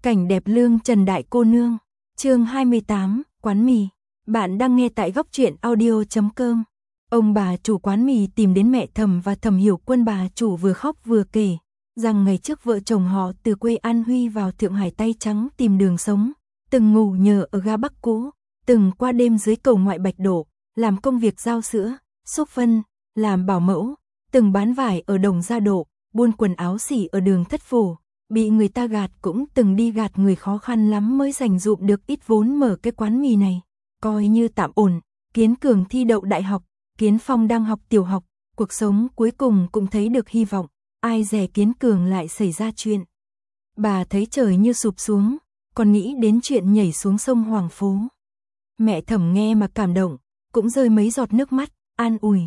Cảnh đẹp lương Trần Đại Cô Nương. Chương 28, quán mì. Bạn đang nghe tại góc truyện audio.com. Ông bà chủ quán mì tìm đến mẹ Thẩm và Thẩm Hiểu Quân. Bà chủ vừa khóc vừa kể rằng ngày trước vợ chồng họ từ quê An Huy vào Thượng Hải tay trắng tìm đường sống, từng ngủ nhờ ở ga Bắc cũ, từng qua đêm dưới cầu ngoại Bạch Đổ, làm công việc giao sữa, xúc phân, làm bảo mẫu, từng bán vải ở Đồng Gia Độ, buôn quần áo xỉ ở đường Thất Phủ, bị người ta gạt cũng từng đi gạt người khó khăn lắm mới dành dụm được ít vốn mở cái quán mì này, coi như tạm ổn. Kiến Cường thi đậu đại học, Kiến Phong đang học tiểu học, cuộc sống cuối cùng cũng thấy được hy vọng, ai dè Kiến Cường lại xảy ra chuyện. Bà thấy trời như sụp xuống, còn nghĩ đến chuyện nhảy xuống sông Hoàng Phố. Mẹ Thẩm nghe mà cảm động, cũng rơi mấy giọt nước mắt, an ủi.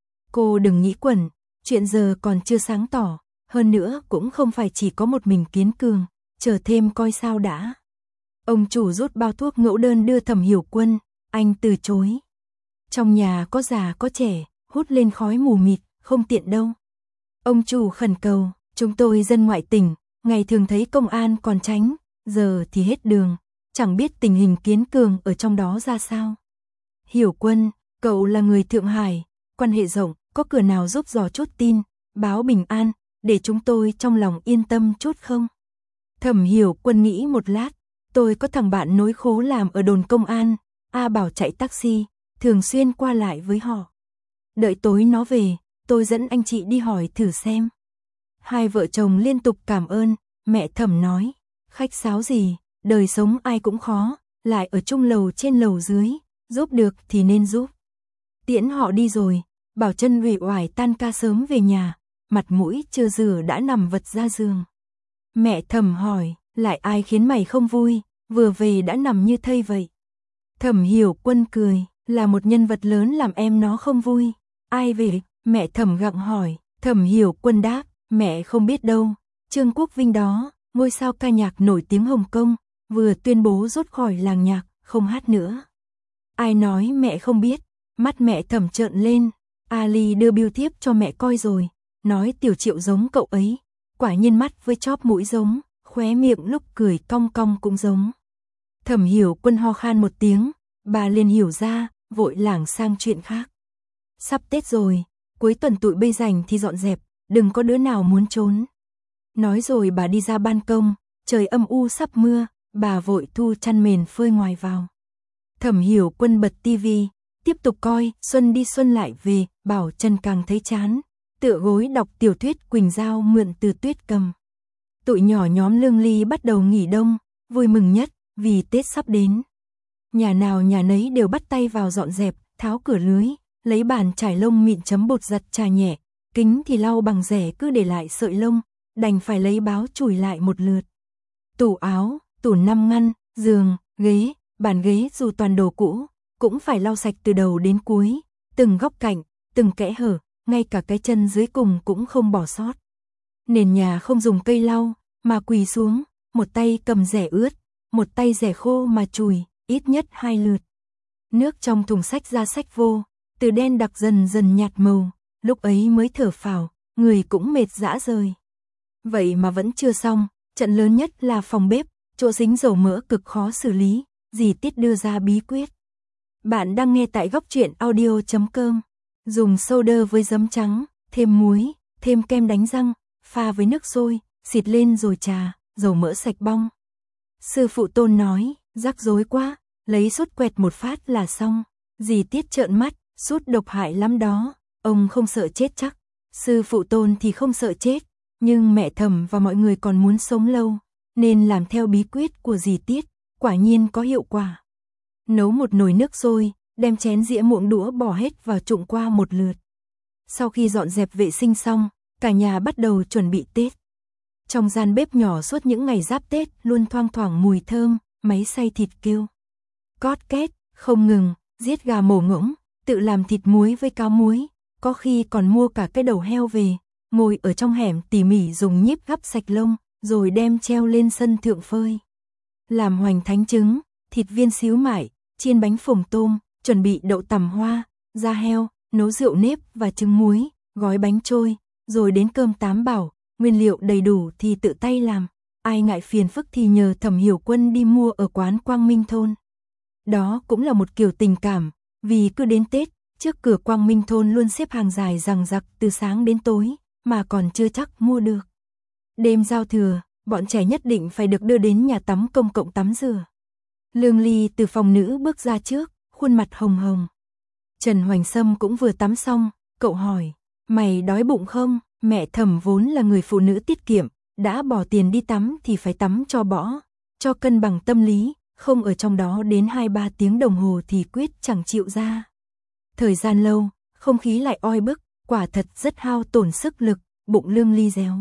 Cô đừng nghĩ quẩn, chuyện giờ còn chưa sáng tỏ, hơn nữa cũng không phải chỉ có một mình Kiến Cường, chờ thêm coi sao đã. Ông chủ rút bao thuốc mẫu đơn đưa Thẩm Hiểu Quân, anh từ chối. Trong nhà có già có trẻ, hút lên khói mù mịt, không tiện đâu. Ông chủ khẩn cầu, chúng tôi dân ngoại tỉnh, ngày thường thấy công an còn tránh, giờ thì hết đường, chẳng biết tình hình Kiến Cường ở trong đó ra sao. Hiểu Quân, cậu là người Thượng Hải, quan hệ rộng, có cửa nào giúp dò chút tin, báo bình an, để chúng tôi trong lòng yên tâm chút không? Thẩm Hiểu Quân nghĩ một lát, tôi có thằng bạn nối khố làm ở đồn công an, A Bảo chạy taxi, thường xuyên qua lại với họ. Đợi tối nó về, tôi dẫn anh chị đi hỏi thử xem. Hai vợ chồng liên tục cảm ơn, mẹ Thẩm nói, khách sáo gì, đời sống ai cũng khó, lại ở chung lầu trên lầu dưới, giúp được thì nên giúp. Tiễn họ đi rồi, Bảo Trân uể oải tan ca sớm về nhà, mặt mũi chưa rửa đã nằm vật ra giường. Mẹ Thẩm hỏi, lại ai khiến mày không vui, vừa về đã nằm như thây vậy. Thẩm Hiểu Quân cười, là một nhân vật lớn làm em nó không vui. Ai về? Mẹ Thẩm gặng hỏi. Thẩm Hiểu Quân đáp, mẹ không biết đâu. Trương Quốc Vinh đó, ngôi sao ca nhạc nổi tiếng Hồng Kông, vừa tuyên bố rút khỏi làng nhạc, không hát nữa. Ai nói mẹ không biết? Mắt mẹ Thẩm trợn lên. Ali đưa bưu thiếp cho mẹ coi rồi, nói Tiểu Triệu giống cậu ấy. Quả nhiên mắt với chóp mũi giống, khóe miệng lúc cười cong cong cũng giống. Thẩm Hiểu Quân ho khan một tiếng, bà liền hiểu ra, vội lảng sang chuyện khác. Sắp Tết rồi, cuối tuần tụi bây rảnh thì dọn dẹp, đừng có đứa nào muốn trốn. Nói rồi bà đi ra ban công, trời âm u sắp mưa, bà vội thu chăn mền phơi ngoài vào. Thẩm Hiểu Quân bật tivi, tiếp tục coi, xuân đi xuân lại về, Bảo Trân càng thấy chán, tựa gối đọc tiểu thuyết Quỳnh Giao mượn từ Tuyết Cầm. Tụi nhỏ nhóm Lương Ly bắt đầu nghỉ đông, vui mừng nhất, vì Tết sắp đến. Nhà nào nhà nấy đều bắt tay vào dọn dẹp, tháo cửa lưới, lấy bàn trải lông mịn chấm bột giặt chà nhẹ, kính thì lau bằng rẻ cứ để lại sợi lông, đành phải lấy báo chùi lại một lượt. Tủ áo, tủ năm ngăn, giường, ghế, bàn ghế dù toàn đồ cũ, cũng phải lau sạch từ đầu đến cuối, từng góc cạnh, từng kẽ hở, ngay cả cái chân dưới cùng cũng không bỏ sót. Nền nhà không dùng cây lau, mà quỳ xuống, một tay cầm rẻ ướt, một tay rẻ khô mà chùi, ít nhất 2 lượt. Nước trong thùng sách ra sách vô, từ đen đặc dần dần nhạt màu, lúc ấy mới thở phào, người cũng mệt rã rời. Vậy mà vẫn chưa xong, trận lớn nhất là phòng bếp, chỗ dính dầu mỡ cực khó xử lý, dì Tiết đưa ra bí quyết. Bạn đang nghe tại góc truyện audio.com. Dùng soda với giấm trắng, thêm muối, thêm kem đánh răng, pha với nước sôi, xịt lên rồi trà, dầu mỡ sạch bong. Sư phụ Tôn nói, rắc rối quá, lấy sút quẹt một phát là xong. Dì Tiết trợn mắt, sút độc hại lắm đó, ông không sợ chết chắc. Sư phụ Tôn thì không sợ chết, nhưng mẹ Thẩm và mọi người còn muốn sống lâu, nên làm theo bí quyết của dì Tiết, quả nhiên có hiệu quả. Nấu một nồi nước sôi, đem chén dĩa muỗng đũa bỏ hết vào trụng qua một lượt. Sau khi dọn dẹp vệ sinh xong, cả nhà bắt đầu chuẩn bị Tết. Trong gian bếp nhỏ suốt những ngày giáp Tết luôn thoang thoảng mùi thơm, máy xay thịt kêu cót két, không ngừng, giết gà mổ ngỗng, tự làm thịt muối với cáo muối, có khi còn mua cả cái đầu heo về, ngồi ở trong hẻm tỉ mỉ dùng nhíp gắp sạch lông, rồi đem treo lên sân thượng phơi. Làm hoành thánh trứng, thịt viên xíu mại, chiên bánh phồng tôm, chuẩn bị đậu tằm hoa, da heo, nấu rượu nếp và trứng muối, gói bánh trôi, rồi đến cơm tám bảo, nguyên liệu đầy đủ thì tự tay làm. ai ngại phiền phức thì nhờ Thẩm Hiểu Quân đi mua ở quán Quang Minh Thôn. Đó cũng là một kiểu tình cảm, vì cứ đến Tết, trước cửa Quang Minh Thôn luôn xếp hàng dài dằng dặc từ sáng đến tối, mà còn chưa chắc mua được. Đêm giao thừa, bọn trẻ nhất định phải được đưa đến nhà tắm công cộng tắm rửa. Lương Ly từ phòng nữ bước ra trước, khuôn mặt hồng hồng. Trần Hoành Sâm cũng vừa tắm xong, cậu hỏi, mày đói bụng không? Mẹ Thẩm vốn là người phụ nữ tiết kiệm, đã bỏ tiền đi tắm thì phải tắm cho bỏ, cho cân bằng tâm lý, không ở trong đó đến 2-3 tiếng đồng hồ thì quyết chẳng chịu ra. Thời gian lâu, không khí lại oi bức, quả thật rất hao tổn sức lực, bụng Lương Ly réo.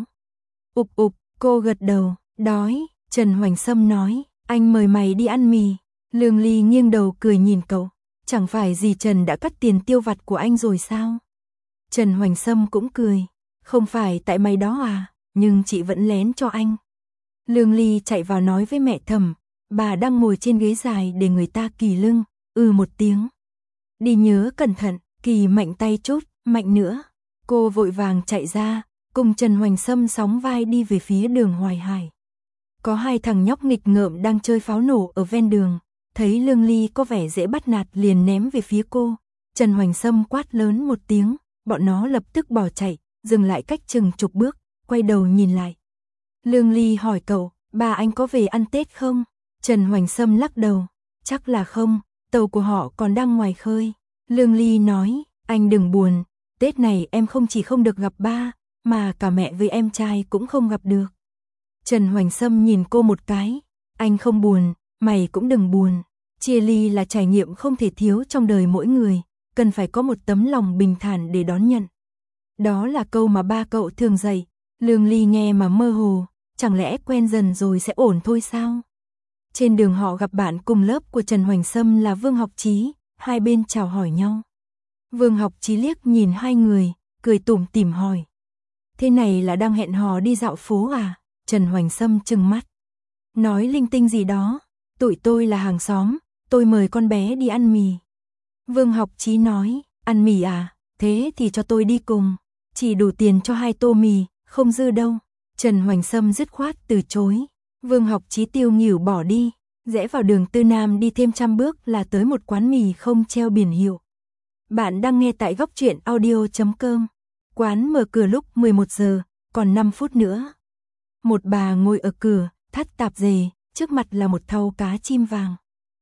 Ục ục, cô gật đầu, đói. Trần Hoành Sâm nói, anh mời mày đi ăn mì. Lương Ly nghiêng đầu cười nhìn cậu, chẳng phải dì Trần đã cắt tiền tiêu vặt của anh rồi sao? Trần Hoành Sâm cũng cười, không phải tại mày đó à, nhưng chị vẫn lén cho anh. Lương Ly chạy vào nói với mẹ Thẩm, bà đang ngồi trên ghế dài để người ta kỳ lưng, một tiếng. Đi nhớ cẩn thận, kỳ mạnh tay chút, mạnh nữa. Cô vội vàng chạy ra, cùng Trần Hoành Sâm sóng vai đi về phía đường Hoài Hải. Có hai thằng nhóc nghịch ngợm đang chơi pháo nổ ở ven đường, thấy Lương Ly có vẻ dễ bắt nạt liền ném về phía cô. Trần Hoành Sâm quát lớn một tiếng, bọn nó lập tức bỏ chạy, dừng lại cách chừng chục bước, quay đầu nhìn lại. Lương Ly hỏi cậu, bà anh có về ăn Tết không? Trần Hoành Sâm lắc đầu, chắc là không, tàu của họ còn đang ngoài khơi. Lương Ly nói, anh đừng buồn, Tết này em không chỉ không được gặp ba, mà cả mẹ với em trai cũng không gặp được. Trần Hoành Sâm nhìn cô một cái, anh không buồn, mày cũng đừng buồn. Chia ly là trải nghiệm không thể thiếu trong đời mỗi người, cần phải có một tấm lòng bình thản để đón nhận. Đó là câu mà ba cậu thường dạy. Lương Ly nghe mà mơ hồ, chẳng lẽ quen dần rồi sẽ ổn thôi sao? Trên đường họ gặp bạn cùng lớp của Trần Hoành Sâm là Vương Học Chí, hai bên chào hỏi nhau. Vương Học Chí liếc nhìn hai người, cười tủm tỉm hỏi. Thế này là đang hẹn hò đi dạo phố à? Trần Hoành Sâm trừng mắt. Nói linh tinh gì đó, tụi tôi là hàng xóm, tôi mời con bé đi ăn mì. Vương Học Chí nói, ăn mì à, thế thì cho tôi đi cùng, chỉ đủ tiền cho 2 tô mì, không dư đâu. Trần Hoành Sâm dứt khoát từ chối. Vương Học Chí tiêu nghỉu bỏ đi, rẽ vào đường Tư Nam đi thêm 100 bước là tới một quán mì không treo biển hiệu. Bạn đang nghe tại góc truyện audio.com. Quán mở cửa lúc 11 giờ, còn 5 phút nữa. Một bà ngồi ở cửa, thắt tạp dề, trước mặt là một thau cá chim vàng.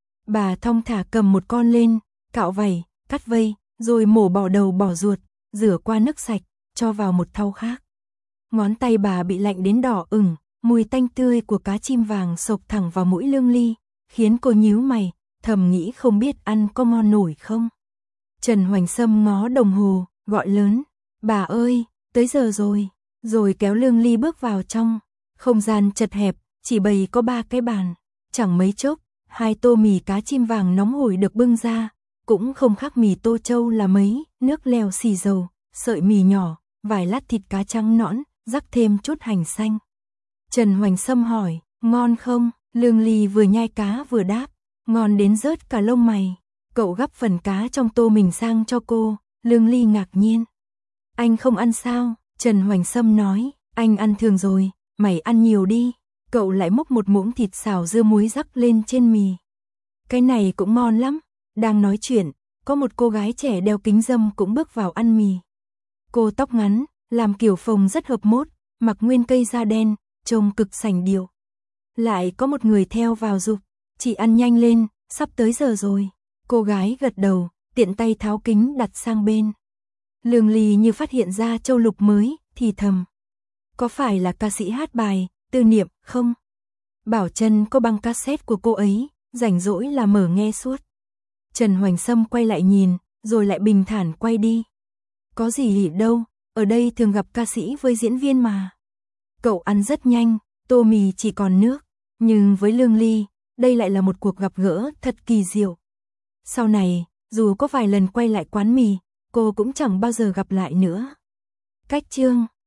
Bà thong thả cầm một con lên, cạo vảy, cắt vây, rồi mổ bỏ đầu bỏ ruột, rửa qua nước sạch, cho vào một thau khác. Ngón tay bà bị lạnh đến đỏ ửng, mùi tanh tươi của cá chim vàng xộc thẳng vào mũi Lương Ly, khiến cô nhíu mày, thầm nghĩ không biết ăn có ngon nổi không. Trần Hoành Sâm ngó đồng hồ, gọi lớn, bà ơi, tới giờ rồi kéo Lương Ly bước vào trong. Không gian chật hẹp, chỉ bày có 3 cái bàn, chẳng mấy chốc, 2 tô mì cá chim vàng nóng hổi được bưng ra, cũng không khác mì Tô Châu là mấy, nước lèo xì dầu, sợi mì nhỏ, vài lát thịt cá trắng nõn, rắc thêm chút hành xanh. Trần Hoành Sâm hỏi, ngon không? Lương Ly vừa nhai cá vừa đáp, ngon đến rớt cả lông mày. Cậu gắp phần cá trong tô mình sang cho cô. Lương Ly ngạc nhiên. Anh không ăn sao? Trần Hoành Sâm nói, anh ăn thường rồi, mày ăn nhiều đi. Cậu lại múc một muỗng thịt xào dưa muối rắc lên trên mì. Cái này cũng ngon lắm. Đang nói chuyện, có một cô gái trẻ đeo kính râm cũng bước vào ăn mì. Cô tóc ngắn, làm kiểu phồng rất hợp mốt, mặc nguyên cây da đen, trông cực sành điệu. Lại có một người theo vào giục, chị ăn nhanh lên, sắp tới giờ rồi. Cô gái gật đầu, tiện tay tháo kính đặt sang bên. Lương Ly như phát hiện ra châu lục mới, thì thầm. Có phải là ca sĩ hát bài, Tư Niệm, không? Bảo Trân có băng cassette của cô ấy, rảnh rỗi là mở nghe suốt. Trần Hoành Sâm quay lại nhìn, rồi lại bình thản quay đi. Có gì đâu, ở đây thường gặp ca sĩ với diễn viên mà. Cậu ăn rất nhanh, tô mì chỉ còn nước, nhưng với Lương Ly, đây lại là một cuộc gặp gỡ thật kỳ diệu. Sau này, dù có vài lần quay lại quán mì, cô cũng chẳng bao giờ gặp lại nữa. Cách chương